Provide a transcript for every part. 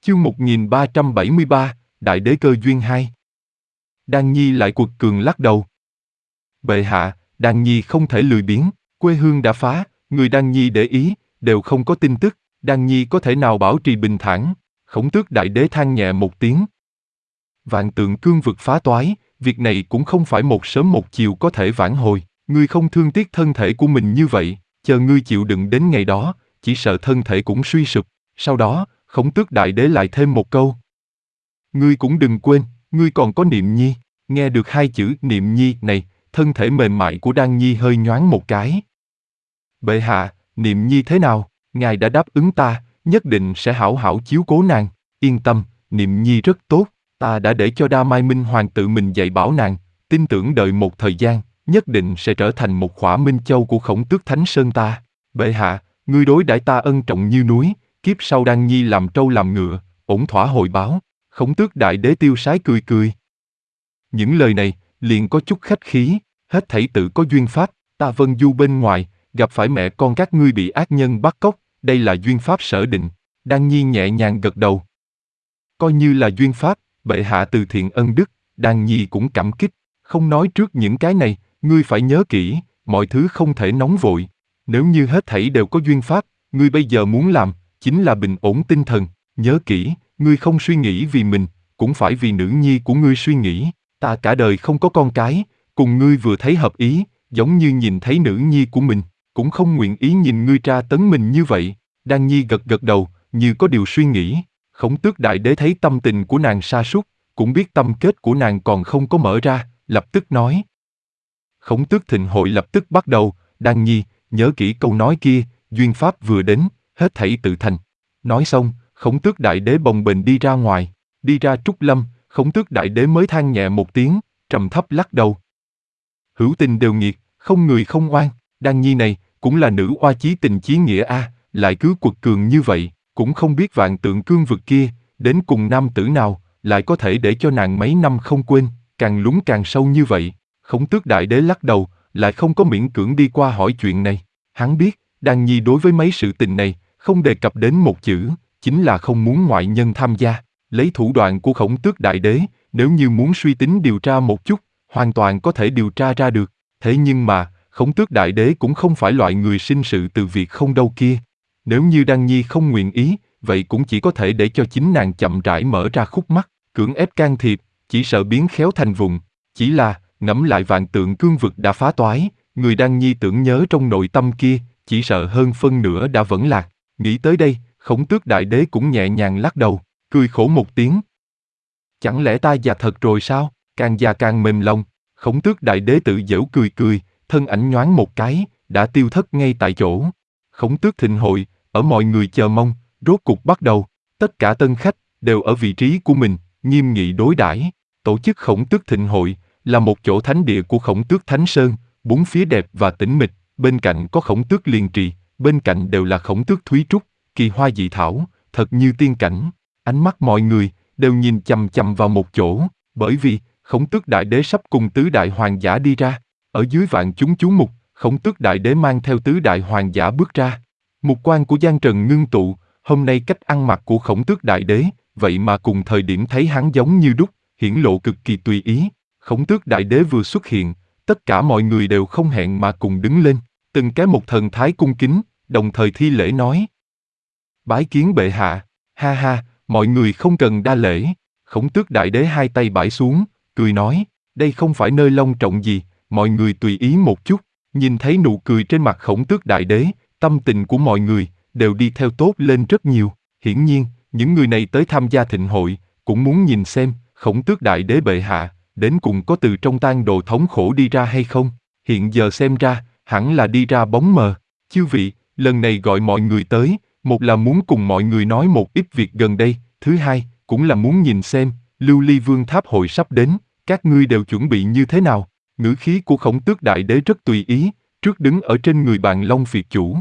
Chương 1373, Đại đế cơ duyên 2. Đan Nhi lại quật cường lắc đầu. Bệ hạ, Đan Nhi không thể lười biếng, quê hương đã phá, người Đan Nhi để ý, đều không có tin tức, Đan Nhi có thể nào bảo trì bình thản? Khổng Tước đại đế than nhẹ một tiếng. Vạn Tượng cương vực phá toái, việc này cũng không phải một sớm một chiều có thể vãn hồi, ngươi không thương tiếc thân thể của mình như vậy, chờ ngươi chịu đựng đến ngày đó, chỉ sợ thân thể cũng suy sụp. Sau đó, Khổng Tước đại đế lại thêm một câu. Ngươi cũng đừng quên, ngươi còn có Niệm Nhi. Nghe được hai chữ Niệm Nhi này, thân thể mềm mại của Đan Nhi hơi nhoáng một cái. Bệ hạ, Niệm Nhi thế nào? Ngài đã đáp ứng ta, nhất định sẽ hảo hảo chiếu cố nàng. Yên tâm, Niệm Nhi rất tốt, ta đã để cho Đa Mai Minh Hoàng tự mình dạy bảo nàng, tin tưởng đợi một thời gian, nhất định sẽ trở thành một khỏa Minh Châu của Khổng Tước Thánh Sơn ta. Bệ hạ, ngươi đối đãi ta ân trọng như núi, kiếp sau Đan Nhi làm trâu làm ngựa, ổn thỏa hồi báo. Khổng Tước đại đế tiêu sái cười cười. Những lời này, liền có chút khách khí, hết thảy tự có duyên pháp, ta vân du bên ngoài, gặp phải mẹ con các ngươi bị ác nhân bắt cóc, đây là duyên pháp sở định. Đan Nhi nhẹ nhàng gật đầu. Coi như là duyên pháp, bệ hạ từ thiện ân đức, Đan Nhi cũng cảm kích, không nói trước những cái này, ngươi phải nhớ kỹ, mọi thứ không thể nóng vội. Nếu như hết thảy đều có duyên pháp, ngươi bây giờ muốn làm, chính là bình ổn tinh thần, nhớ kỹ, ngươi không suy nghĩ vì mình, cũng phải vì nữ nhi của ngươi suy nghĩ. Ta cả đời không có con cái, cùng ngươi vừa thấy hợp ý, giống như nhìn thấy nữ nhi của mình, cũng không nguyện ý nhìn ngươi tra tấn mình như vậy. Đan Nhi gật gật đầu, như có điều suy nghĩ. Khổng Tước đại đế thấy tâm tình của nàng sa sút, cũng biết tâm kết của nàng còn không có mở ra, lập tức nói. Khổng Tước thịnh hội lập tức bắt đầu, Đan Nhi, nhớ kỹ câu nói kia, duyên pháp vừa đến, hết thảy tự thành. Nói xong, Khổng Tước đại đế bồng bềnh đi ra ngoài, đi ra Trúc Lâm, Khổng Tước đại đế mới than nhẹ một tiếng, trầm thấp lắc đầu. Hữu tình đều nghiệt, không người không oan, Đan Nhi này, cũng là nữ oa chí tình chí nghĩa a, lại cứ quật cường như vậy, cũng không biết Vạn Tượng cương vực kia, đến cùng nam tử nào, lại có thể để cho nàng mấy năm không quên, càng lún càng sâu như vậy. Khổng Tước đại đế lắc đầu, lại không có miễn cưỡng đi qua hỏi chuyện này. Hắn biết, Đan Nhi đối với mấy sự tình này, không đề cập đến một chữ, chính là không muốn ngoại nhân tham gia. Lấy thủ đoạn của Khổng Tước đại đế, nếu như muốn suy tính điều tra một chút, hoàn toàn có thể điều tra ra được. Thế nhưng mà, Khổng Tước đại đế cũng không phải loại người sinh sự từ việc không đâu kia. Nếu như Đan Nhi không nguyện ý, vậy cũng chỉ có thể để cho chính nàng chậm rãi mở ra khúc mắc, cưỡng ép can thiệp, chỉ sợ biến khéo thành vụng. Chỉ là, ngẫm lại Vạn Tượng cương vực đã phá toái, người Đan Nhi tưởng nhớ trong nội tâm kia, chỉ sợ hơn phân nửa đã vẫn lạc. Nghĩ tới đây, Khổng Tước đại đế cũng nhẹ nhàng lắc đầu, cười khổ một tiếng. Chẳng lẽ ta già thật rồi sao? Càng già càng mềm lòng. Khổng Tước đại đế tự giễu cười cười, thân ảnh nhoáng một cái, đã tiêu thất ngay tại chỗ. Khổng Tước thịnh hội, ở mọi người chờ mong, rốt cục bắt đầu. Tất cả tân khách đều ở vị trí của mình, nghiêm nghị đối đãi. Tổ chức Khổng Tước thịnh hội là một chỗ thánh địa của Khổng Tước Thánh Sơn, bốn phía đẹp và tĩnh mịch. Bên cạnh có Khổng Tước Liền Trì, bên cạnh đều là Khổng Tước Thúy Trúc, kỳ hoa dị thảo, thật như tiên cảnh. Ánh mắt mọi người đều nhìn chằm chằm vào một chỗ, bởi vì Khổng Tước đại đế sắp cùng tứ đại hoàng giả đi ra. Ở dưới vạn chúng chú mục, Khổng Tước đại đế mang theo tứ đại hoàng giả bước ra. Mục quan của Giang Trần ngưng tụ, hôm nay cách ăn mặc của Khổng Tước đại đế, vậy mà cùng thời điểm thấy hắn giống như đúc, hiển lộ cực kỳ tùy ý. Khổng Tước đại đế vừa xuất hiện, tất cả mọi người đều không hẹn mà cùng đứng lên, từng cái một thần thái cung kính, đồng thời thi lễ nói. Bái kiến bệ hạ, ha ha, mọi người không cần đa lễ. Khổng Tước đại đế hai tay bãi xuống, cười nói, đây không phải nơi long trọng gì, mọi người tùy ý một chút. Nhìn thấy nụ cười trên mặt Khổng Tước đại đế, tâm tình của mọi người đều đi theo tốt lên rất nhiều. Hiển nhiên, những người này tới tham gia thịnh hội, cũng muốn nhìn xem, Khổng Tước đại đế bệ hạ, đến cùng có từ trong tang đồ thống khổ đi ra hay không. Hiện giờ xem ra, hẳn là đi ra bóng mờ. Chư vị, lần này gọi mọi người tới, một là muốn cùng mọi người nói một ít việc gần đây, thứ hai, cũng là muốn nhìn xem, Lưu Ly Vương tháp hội sắp đến, các ngươi đều chuẩn bị như thế nào. Ngữ khí của Khổng Tước đại đế rất tùy ý, trước đứng ở trên người Bàn Long Phiệt chủ.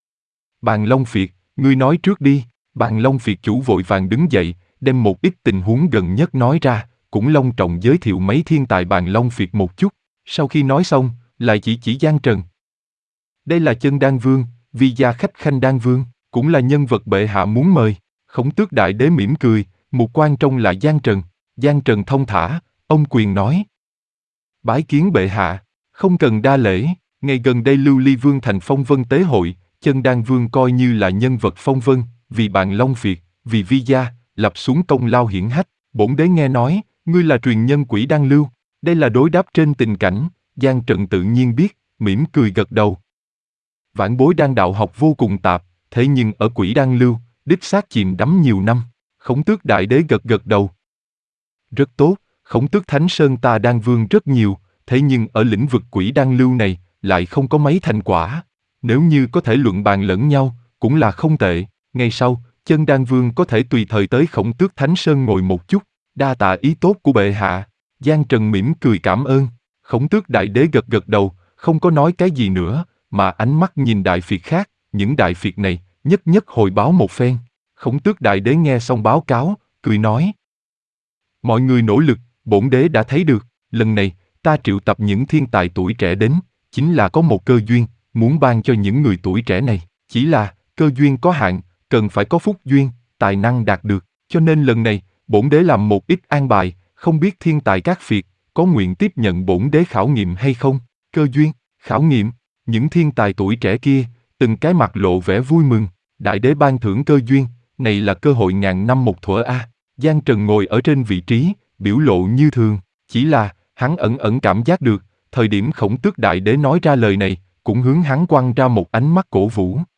Bàn Long Phiệt, ngươi nói trước đi. Bàn Long Phiệt chủ vội vàng đứng dậy, đem một ít tình huống gần nhất nói ra, cũng long trọng giới thiệu mấy thiên tài Bàn Long Phiệt một chút. Sau khi nói xong, lại chỉ Giang Trần. Đây là Chân Đan Vương, Vi gia khách khanh Đan Vương, cũng là nhân vật bệ hạ muốn mời. Khổng Tước Đại Đế mỉm cười, mục quan trông lại Giang Trần. Giang Trần thông thả, ông quyền nói. Bái kiến bệ hạ, không cần đa lễ. Ngày gần đây Lưu Ly Vương thành phong vân tế hội, Chân Đan Vương coi như là nhân vật phong vân, vì bạn Long Việt, vì Vi gia, lập xuống công lao hiển hách. Bổn đế nghe nói, ngươi là truyền nhân Quỷ Đan Lưu. Đây là đối đáp trên tình cảnh, Giang Trần tự nhiên biết, mỉm cười gật đầu. Vãn bối đan đạo học vô cùng tạp, thế nhưng ở Quỷ Đan Lưu, đích xác chìm đắm nhiều năm. Khổng Tước Đại Đế gật gật đầu. Rất tốt, Khổng Tước Thánh Sơn ta đan vương rất nhiều, thế nhưng ở lĩnh vực Quỷ Đan Lưu này, lại không có mấy thành quả. Nếu như có thể luận bàn lẫn nhau, cũng là không tệ. Ngày sau, Chân Đan Vương có thể tùy thời tới Khổng Tước Thánh Sơn ngồi một chút. Đa tạ ý tốt của bệ hạ. Giang Trần mỉm cười cảm ơn. Khổng Tước Đại Đế gật gật đầu, không có nói cái gì nữa, mà ánh mắt nhìn đại phiệt khác. Những đại phiệt này, nhất nhất hồi báo một phen. Khổng Tước Đại Đế nghe xong báo cáo, cười nói. Mọi người nỗ lực, bổn đế đã thấy được. Lần này, ta triệu tập những thiên tài tuổi trẻ đến, chính là có một cơ duyên, muốn ban cho những người tuổi trẻ này. Chỉ là, cơ duyên có hạn, cần phải có phúc duyên, tài năng đạt được. Cho nên lần này, bổn đế làm một ít an bài, không biết thiên tài các phiệt, có nguyện tiếp nhận bổn đế khảo nghiệm hay không? Cơ duyên, khảo nghiệm, những thiên tài tuổi trẻ kia, từng cái mặt lộ vẻ vui mừng. Đại đế ban thưởng cơ duyên, này là cơ hội ngàn năm một thuở a. Giang Trần ngồi ở trên vị trí, biểu lộ như thường, chỉ là, hắn ẩn ẩn cảm giác được, thời điểm Khổng Tước Đại Đế nói ra lời này, cũng hướng hắn quăng ra một ánh mắt cổ vũ.